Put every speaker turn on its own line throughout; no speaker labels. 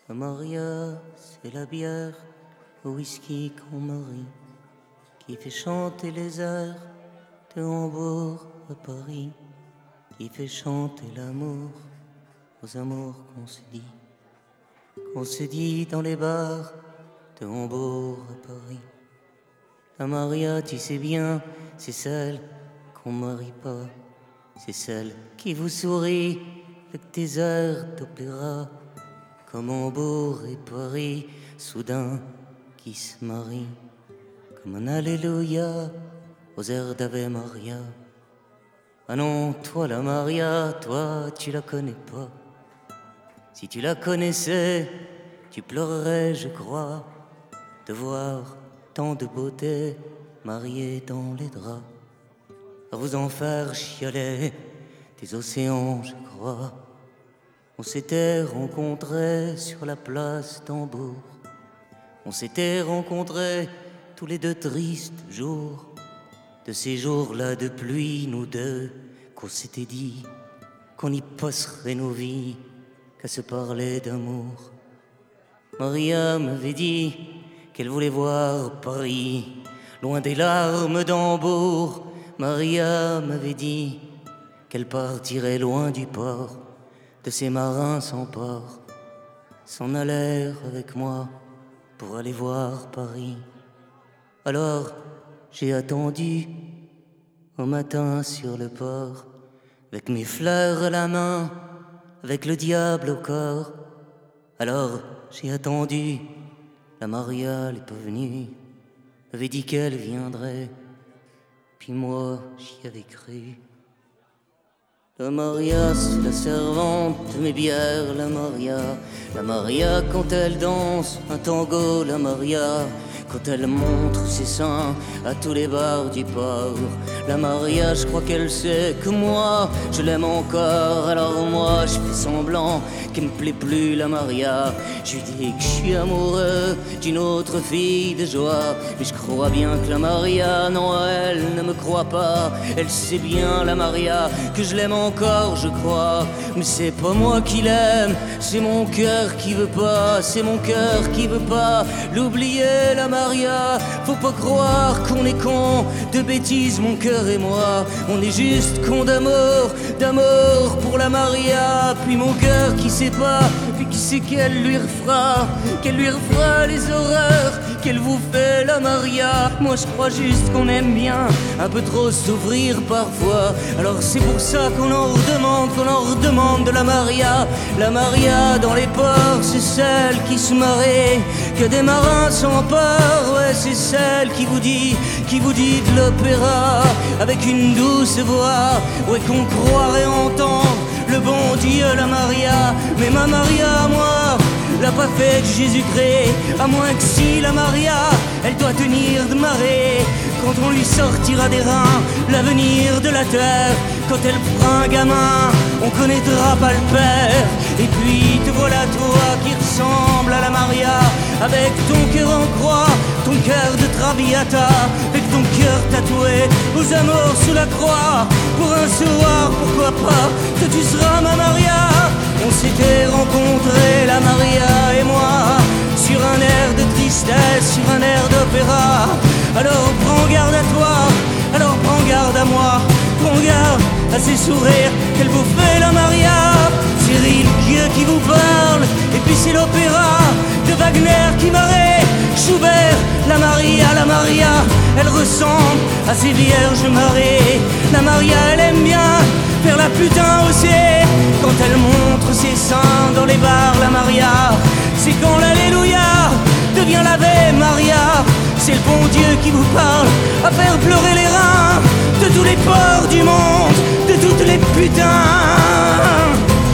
La Maria, c'est la bière au whisky qu'on marie, qui fait chanter les airs de Hambourg à Paris, qui fait chanter l'amour aux amours qu'on se dit dans les bars de Hambourg à Paris. La Maria, tu sais bien, c'est celle qu'on marie pas, c'est celle qui vous sourit avec des airs d'opéra, comme Hambourg et Paris, soudain qui se marient, comme un Alléluia aux airs d'Ave Maria. Ah non, toi la Maria, toi tu la connais pas. Si tu la connaissais, tu pleurerais, je crois, de voir tant de beauté mariée dans les draps, à vous en faire chialer des océans, je crois. On s'était rencontrés sur la place d'Hambourg, on s'était rencontrés tous les deux tristes jours, de ces jours-là de pluie, nous deux, qu'on s'était dit qu'on y passerait nos vies qu'à se parler d'amour. Maria m'avait dit qu'elle voulait voir Paris, loin des larmes d'Hambourg. Maria m'avait dit qu'elle partirait loin du port, de ces marins sans port, s'en allèrent avec moi pour aller voir Paris. Alors j'ai attendu au matin sur le port, avec mes fleurs à la main, avec le diable au corps. Alors j'ai attendu, la Maria n'est pas venue, avait dit qu'elle viendrait, puis moi j'y avais cru. La Maria, c'est la servante de mes bières, la Maria quand elle danse un tango, la Maria quand elle montre ses seins à tous les bars du port. La Maria, je crois qu'elle sait que moi, je l'aime encore. Alors moi, je fais semblant qu'elle me plaît plus, la Maria. Je lui dis que je suis amoureux d'une autre fille de joie. Mais je crois bien que la Maria, non, elle ne me croit pas. Elle sait bien, la Maria, que je l'aime encore, je crois. Mais c'est pas moi qui l'aime, c'est mon cœur qui veut pas. C'est mon cœur qui veut pas l'oublier, la Maria. Faut pas croire qu'on est con de bêtises, mon cœur et moi. On est juste con d'amour, d'amour pour la Maria. Puis mon cœur qui sait pas, puis qui sait qu'elle lui refera les horreurs qu'elle vous fait, la Maria. Moi je crois juste qu'on aime bien un peu trop s'ouvrir parfois. Alors c'est pour ça qu'on en redemande de la Maria. La Maria dans les ports, c'est celle qui se marrait, que des marins s'emparent. Ouais, c'est celle qui vous dit de l'opéra avec une douce voix. Ouais, qu'on croirait entendre le bon Dieu, la Maria. Mais ma Maria, moi, l'a pas fait Jésus-Christ, à moins que si la Maria, elle doit tenir de marée, quand on lui sortira des reins l'avenir de la terre. Quand elle fera un gamin, on connaîtra pas le père. Et puis te voilà toi qui ressemble à la Maria, avec ton cœur en croix, ton cœur de Traviata, avec ton cœur tatoué aux amours sous la croix. Pour un soir, pourquoi pas, que tu seras ma Maria. On s'était rencontrés, la Maria et moi, sur un air de tristesse, sur un air d'opéra. Alors prends garde à toi, alors prends garde à moi, prends garde à ces sourires qu'elle vous fait, la Maria. C'est Rilke qui vous parle, et puis c'est l'opéra de Wagner qui m'arrête. Schubert, la Maria, elle ressemble à ces vierges marées. La Maria, elle aime bien faire la putain aussi, quand elle montre ses seins dans les bars, la Maria. C'est quand l'Alléluia devient l'Ave Maria. C'est le bon Dieu qui vous parle à faire pleurer les reins de tous les porcs du monde, de toutes les putains.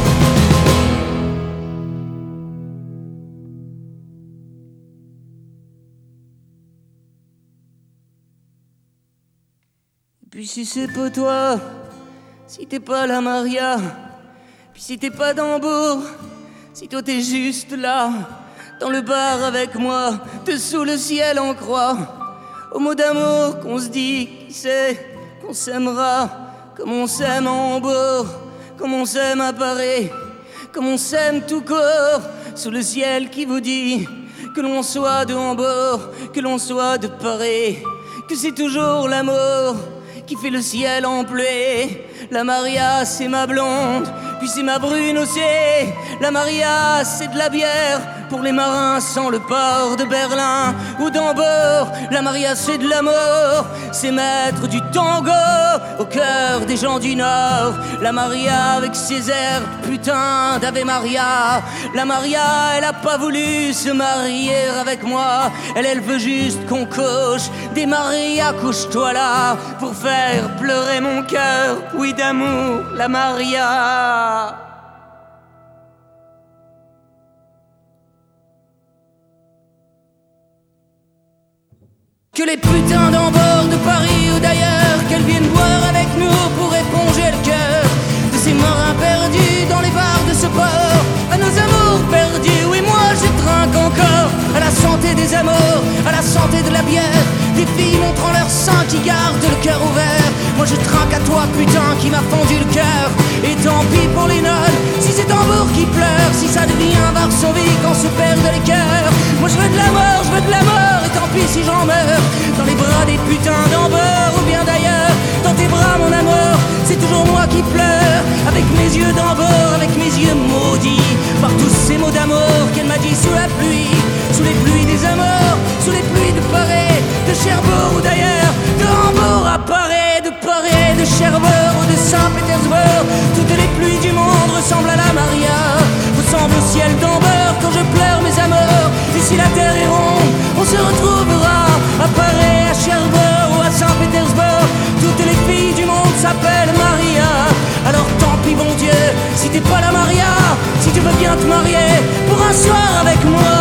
Puis si c'est pas toi, si t'es pas la Maria, puis si t'es pas d'Hambourg, si toi t'es juste là, dans le bar avec moi, dessous le ciel en croix, aux mots d'amour qu'on se dit, qui sait, qu'on s'aimera, comme on s'aime à Hambourg, comme on s'aime à Paris, comme on s'aime tout corps, sous le ciel qui vous dit que l'on soit de Hambourg, que l'on soit de Paris, que c'est toujours l'amour qui fait le ciel en pluie. La Maria c'est ma blonde, puis c'est ma brune aussi. La Maria c'est de la bière pour les marins sans le port de Berlin ou d'Hambourg. La Maria c'est de l'amour, c'est maître du tango au cœur des gens du Nord. La Maria avec ses airs putain d'Ave Maria. La Maria elle a pas voulu se marier avec moi, elle veut juste qu'on couche. Des Maria couche-toi là pour faire pleurer mon cœur, oui d'amour, la Maria. Que les putains d'Hambourg, de Paris ou d'ailleurs, qu'elles viennent boire avec nous pour éponger le cœur de ces marins perdus dans les bars de ce port. À nos amours perdus, oui moi je trinque encore. À la santé des amours, à la santé de la bière, des filles montrant leur sein qui gardent le cœur ouvert. Moi je trinque à toi putain qui m'a fendu le cœur. Et tant pis pour les nonnes, si c'est Hambourg qui pleure, si ça devient Varsovie quand se perdent les cœurs. Moi je veux de la mort, je veux de la mort, et tant pis si j'en meurs dans les bras des putains d'Hambourg ou bien d'ailleurs. Dans tes bras mon amour, c'est toujours moi qui pleure, avec mes yeux d'Hambourg, avec mes yeux maudits par tous ces mots d'amour qu'elle m'a dit sous la pluie, sous les pluies des amours, sous les pluies de Paris, de Cherbourg ou d'ailleurs, de Hambourg à Paris, de Paris, de Cherbourg ou de Saint-Pétersbourg. Toutes les pluies du monde ressemblent à la Maria, ressemblent au ciel d'Hambourg quand je pleure mes amours. Et si la terre est ronde, on se retrouvera à Paris, à Cherbourg ou à Saint-Pétersbourg. Toutes les filles du monde s'appellent Maria. Alors tant pis bon Dieu, si t'es pas la Maria, si tu veux bien te marier pour un soir avec moi.